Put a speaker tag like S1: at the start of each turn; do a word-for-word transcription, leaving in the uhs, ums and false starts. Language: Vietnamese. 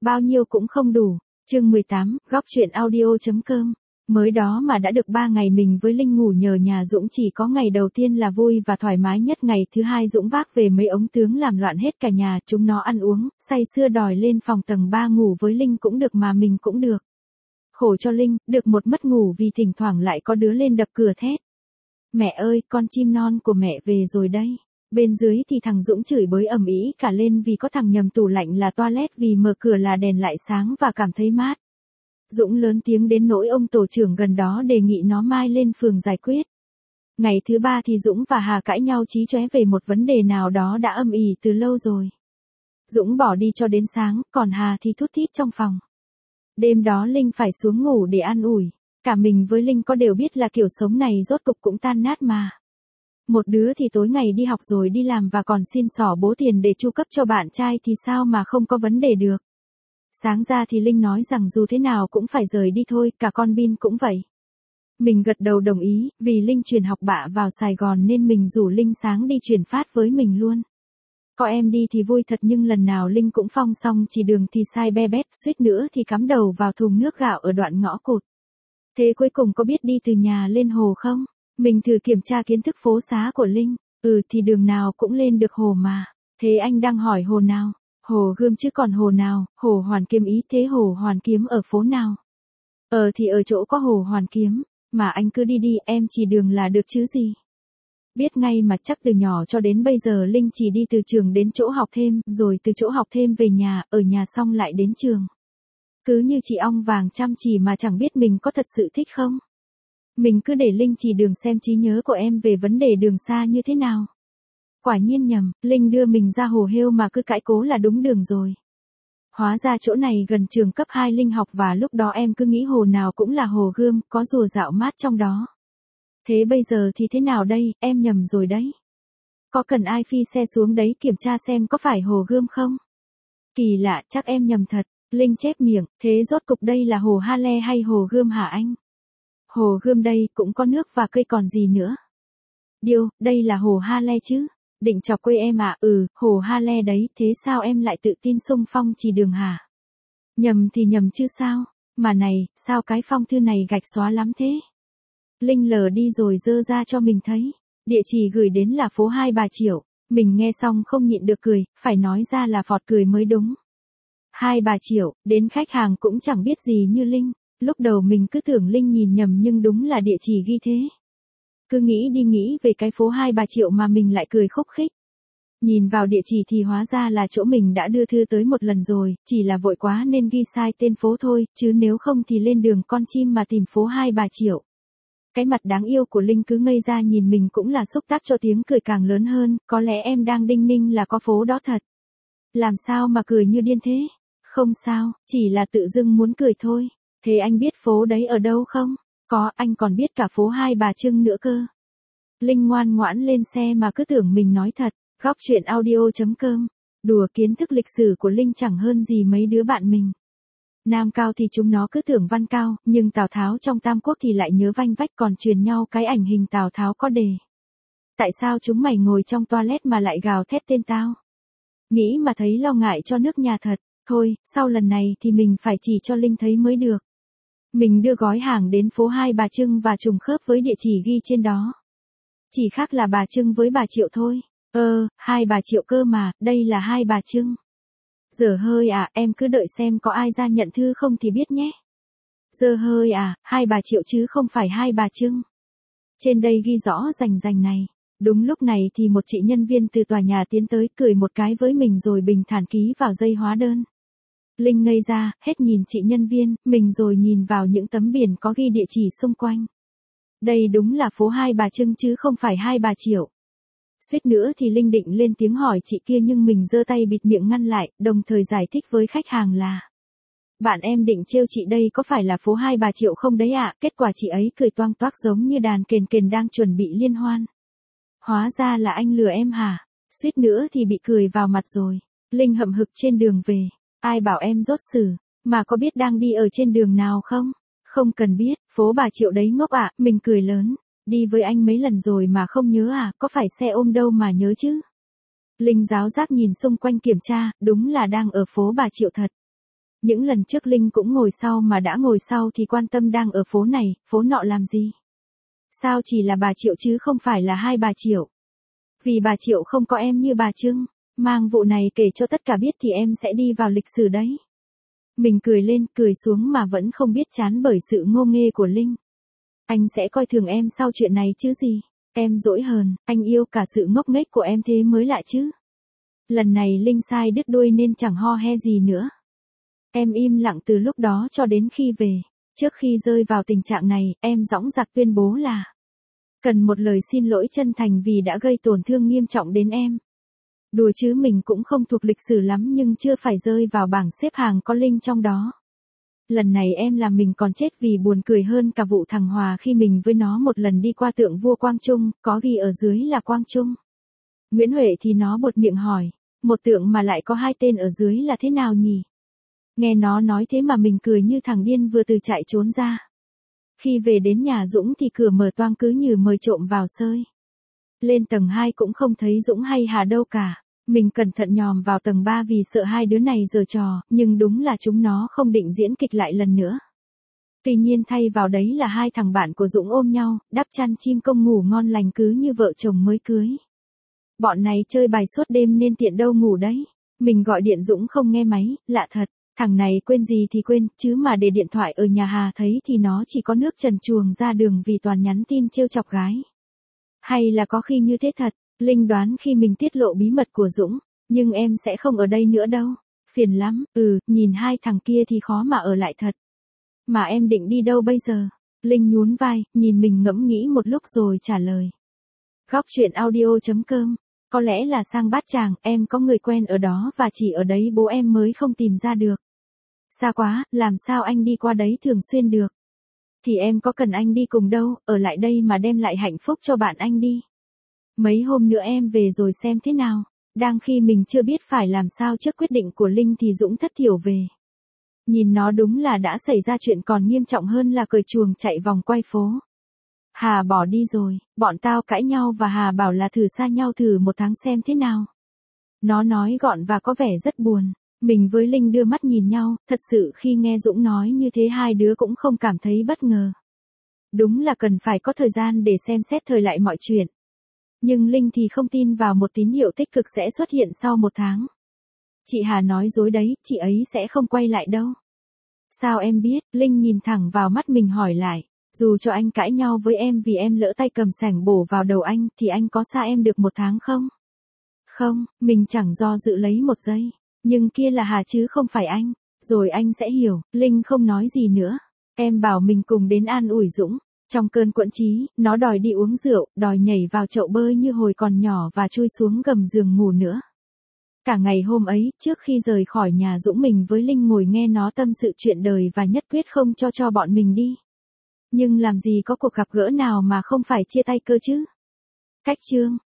S1: bao nhiêu cũng không đủ. Chương mười tám, góc chuyện audio.com. Mới đó mà đã được ba ngày mình với Linh ngủ nhờ nhà Dũng, chỉ có ngày đầu tiên là vui và thoải mái nhất, ngày thứ hai Dũng vác về mấy ống tướng làm loạn hết cả nhà, chúng nó ăn uống, say sưa đòi lên phòng tầng ba ngủ với Linh cũng được mà mình cũng được. Khổ cho Linh, được một mất ngủ vì thỉnh thoảng lại có đứa lên đập cửa thét. Mẹ ơi, con chim non của mẹ về rồi đây. Bên dưới thì thằng Dũng chửi bới ầm ĩ cả lên vì có thằng nhầm tủ lạnh là toilet, vì mở cửa là đèn lại sáng và cảm thấy mát. Dũng lớn tiếng đến nỗi ông tổ trưởng gần đó đề nghị nó mai lên phường giải quyết. Ngày thứ ba thì Dũng và Hà cãi nhau chí chóe về một vấn đề nào đó đã âm ỉ từ lâu rồi. Dũng bỏ đi cho đến sáng, còn Hà thì thút thít trong phòng. Đêm đó Linh phải xuống ngủ để an ủi. Cả mình với Linh có đều biết là kiểu sống này rốt cục cũng tan nát mà. Một đứa thì tối ngày đi học rồi đi làm và còn xin xỏ bố tiền để chu cấp cho bạn trai thì sao mà không có vấn đề được. Sáng ra thì Linh nói rằng dù thế nào cũng phải rời đi thôi, cả con Bin cũng vậy. Mình gật đầu đồng ý, vì Linh chuyển học bạ vào Sài Gòn nên mình rủ Linh sáng đi chuyển phát với mình luôn. Có em đi thì vui thật, nhưng lần nào Linh cũng phong xong chỉ đường thì sai be bét, suýt nữa thì cắm đầu vào thùng nước gạo ở đoạn ngõ cụt. Thế cuối cùng có biết đi từ nhà lên hồ không? Mình thử kiểm tra kiến thức phố xá của Linh. Ừ thì đường nào cũng lên được hồ mà. Thế anh đang hỏi hồ nào? Hồ Gươm chứ còn hồ nào? Hồ Hoàn Kiếm ý. Thế hồ Hoàn Kiếm ở phố nào? Ờ thì ở chỗ có hồ Hoàn Kiếm. Mà anh cứ đi đi, em chỉ đường là được chứ gì. Biết ngay mà, chắc từ nhỏ cho đến bây giờ Linh chỉ đi từ trường đến chỗ học thêm, rồi từ chỗ học thêm về nhà, ở nhà xong lại đến trường. Cứ như chị ong vàng chăm chỉ mà chẳng biết mình có thật sự thích không. Mình cứ để Linh chỉ đường xem trí nhớ của em về vấn đề đường xa như thế nào. Quả nhiên nhầm, Linh đưa mình ra hồ Hêu mà cứ cãi cố là đúng đường rồi. Hóa ra chỗ này gần trường cấp hai Linh học, và lúc đó em cứ nghĩ hồ nào cũng là hồ Gươm, có rùa dạo mát trong đó. Thế bây giờ thì thế nào đây, em nhầm rồi đấy. Có cần ai phi xe xuống đấy kiểm tra xem có phải hồ Gươm không? Kỳ lạ, chắc em nhầm thật. Linh chép miệng, thế rốt cục đây là hồ Ha Le hay hồ Gươm hả anh? Hồ Gươm đây, cũng có nước và cây còn gì nữa. Điêu, đây là hồ Ha Le chứ? Định chọc quê em à? Ừ, hồ Ha Le đấy, thế sao em lại tự tin xung phong chỉ đường hả? Nhầm thì nhầm chứ sao? Mà này, sao cái phong thư này gạch xóa lắm thế? Linh lờ đi rồi dơ ra cho mình thấy. Địa chỉ gửi đến là phố Hai Bà Triệu. Mình nghe xong không nhịn được cười, phải nói ra là phọt cười mới đúng. Hai Bà Triệu, đến khách hàng cũng chẳng biết gì như Linh. Lúc đầu mình cứ tưởng Linh nhìn nhầm nhưng đúng là địa chỉ ghi thế. Cứ nghĩ đi nghĩ về cái phố Hai Bà Triệu mà mình lại cười khúc khích. Nhìn vào địa chỉ thì hóa ra là chỗ mình đã đưa thư tới một lần rồi, chỉ là vội quá nên ghi sai tên phố thôi, chứ nếu không thì lên đường con chim mà tìm phố Hai Bà Triệu. Cái mặt đáng yêu của Linh cứ ngây ra nhìn mình cũng là xúc tác cho tiếng cười càng lớn hơn, có lẽ em đang đinh ninh là có phố đó thật. Làm sao mà cười như điên thế? Không sao, chỉ là tự dưng muốn cười thôi. Thế anh biết phố đấy ở đâu không? Có, anh còn biết cả phố Hai Bà Trưng nữa cơ. Linh ngoan ngoãn lên xe mà cứ tưởng mình nói thật. Góc chuyện audio.com. Đùa, kiến thức lịch sử của Linh chẳng hơn gì mấy đứa bạn mình. Nam Cao thì chúng nó cứ tưởng Văn Cao, nhưng Tào Tháo trong Tam Quốc thì lại nhớ vanh vách, còn truyền nhau cái ảnh hình Tào Tháo có đề. Tại sao chúng mày ngồi trong toilet mà lại gào thét tên tao? Nghĩ mà thấy lo ngại cho nước nhà thật. Thôi, sau lần này thì mình phải chỉ cho Linh thấy mới được. Mình đưa gói hàng đến phố Hai Bà Trưng và trùng khớp với địa chỉ ghi trên đó. Chỉ khác là Bà Trưng với Bà Triệu thôi. Ơ, Hai Bà Triệu cơ mà, đây là Hai Bà Trưng. Giờ hơi à, em cứ đợi xem có ai ra nhận thư không thì biết nhé. Giờ hơi à, Hai Bà Triệu chứ không phải Hai Bà Trưng. Trên đây ghi rõ rành rành này. Đúng lúc này thì một chị nhân viên từ tòa nhà tiến tới, cười một cái với mình rồi bình thản ký vào dây hóa đơn. Linh ngây ra, hết nhìn chị nhân viên, mình rồi nhìn vào những tấm biển có ghi địa chỉ xung quanh. Đây đúng là phố Hai Bà Trưng chứ không phải Hai Bà Triệu. Suýt nữa thì Linh định lên tiếng hỏi chị kia nhưng mình giơ tay bịt miệng ngăn lại, đồng thời giải thích với khách hàng là: bạn em định trêu chị đây có phải là phố Hai Bà Triệu không đấy ạ? À? Kết quả chị ấy cười toang toác giống như đàn kền kền đang chuẩn bị liên hoan. Hóa ra là anh lừa em hả? Suýt nữa thì bị cười vào mặt rồi. Linh hậm hực trên đường về. Ai bảo em dốt xử, mà có biết đang đi ở trên đường nào không? Không cần biết, phố Bà Triệu đấy ngốc ạ, à? Mình cười lớn. Đi với anh mấy lần rồi mà không nhớ à, có phải xe ôm đâu mà nhớ chứ. Linh giáo giác nhìn xung quanh kiểm tra, đúng là đang ở phố Bà Triệu thật. Những lần trước Linh cũng ngồi sau mà đã ngồi sau thì quan tâm đang ở phố này, phố nọ làm gì? Sao chỉ là bà Triệu chứ không phải là hai bà Triệu? Vì bà Triệu không có em như bà Trưng, mang vụ này kể cho tất cả biết thì em sẽ đi vào lịch sử đấy. Mình cười lên, cười xuống mà vẫn không biết chán bởi sự ngô nghê của Linh. Anh sẽ coi thường em sau chuyện này chứ gì? Em dỗi hờn, anh yêu cả sự ngốc nghếch của em thế mới lạ chứ. Lần này Linh sai đứt đuôi nên chẳng ho he gì nữa. Em im lặng từ lúc đó cho đến khi về. Trước khi rơi vào tình trạng này, em dõng dạc tuyên bố là cần một lời xin lỗi chân thành vì đã gây tổn thương nghiêm trọng đến em. Đùa chứ mình cũng không thuộc lịch sử lắm nhưng chưa phải rơi vào bảng xếp hàng có Linh trong đó. Lần này em làm mình còn chết vì buồn cười hơn cả vụ thằng Hòa khi mình với nó một lần đi qua tượng vua Quang Trung, có ghi ở dưới là Quang Trung. Nguyễn Huệ thì nó buột miệng hỏi, một tượng mà lại có hai tên ở dưới là thế nào nhỉ? Nghe nó nói thế mà mình cười như thằng điên vừa từ trại trốn ra. Khi về đến nhà Dũng thì cửa mở toang cứ như mời trộm vào sơi. Lên tầng hai cũng không thấy Dũng hay Hà đâu cả. Mình cẩn thận nhòm vào tầng ba vì sợ hai đứa này giở trò, nhưng đúng là chúng nó không định diễn kịch lại lần nữa. Tuy nhiên thay vào đấy là hai thằng bạn của Dũng ôm nhau, đắp chăn chim công ngủ ngon lành cứ như vợ chồng mới cưới. Bọn này chơi bài suốt đêm nên tiện đâu ngủ đấy. Mình gọi điện Dũng không nghe máy, lạ thật. Thằng này quên gì thì quên, chứ mà để điện thoại ở nhà Hà thấy thì nó chỉ có nước trần truồng ra đường vì toàn nhắn tin trêu chọc gái. Hay là có khi như thế thật, Linh đoán khi mình tiết lộ bí mật của Dũng, nhưng em sẽ không ở đây nữa đâu. Phiền lắm, ừ, nhìn hai thằng kia thì khó mà ở lại thật. Mà em định đi đâu bây giờ? Linh nhún vai, nhìn mình ngẫm nghĩ một lúc rồi trả lời. Góc chuyện audio chấm com. Có lẽ là sang Bát Tràng, em có người quen ở đó và chỉ ở đấy bố em mới không tìm ra được. Xa quá, làm sao anh đi qua đấy thường xuyên được? Thì em có cần anh đi cùng đâu, ở lại đây mà đem lại hạnh phúc cho bạn anh đi. Mấy hôm nữa em về rồi xem thế nào. Đang khi mình chưa biết phải làm sao trước quyết định của Linh thì Dũng thất thiểu về. Nhìn nó đúng là đã xảy ra chuyện còn nghiêm trọng hơn là cởi chuồng chạy vòng quay phố. Hà bỏ đi rồi, bọn tao cãi nhau và Hà bảo là thử xa nhau thử một tháng xem thế nào. Nó nói gọn và có vẻ rất buồn. Mình với Linh đưa mắt nhìn nhau, thật sự khi nghe Dũng nói như thế hai đứa cũng không cảm thấy bất ngờ. Đúng là cần phải có thời gian để xem xét thời lại mọi chuyện. Nhưng Linh thì không tin vào một tín hiệu tích cực sẽ xuất hiện sau một tháng. Chị Hà nói dối đấy, chị ấy sẽ không quay lại đâu. Sao em biết? Linh nhìn thẳng vào mắt mình hỏi lại. Dù cho anh cãi nhau với em vì em lỡ tay cầm sẻng bổ vào đầu anh thì anh có xa em được một tháng không? Không, mình chẳng do dự lấy một giây. Nhưng kia là Hà chứ không phải anh. Rồi anh sẽ hiểu. Linh không nói gì nữa. Em bảo mình cùng đến an ủi Dũng. Trong cơn quẫn trí, nó đòi đi uống rượu, đòi nhảy vào chậu bơi như hồi còn nhỏ và chui xuống gầm giường ngủ nữa. Cả ngày hôm ấy, trước khi rời khỏi nhà Dũng mình với Linh ngồi nghe nó tâm sự chuyện đời và nhất quyết không cho cho bọn mình đi. Nhưng làm gì có cuộc gặp gỡ nào mà không phải chia tay cơ chứ? Cách chương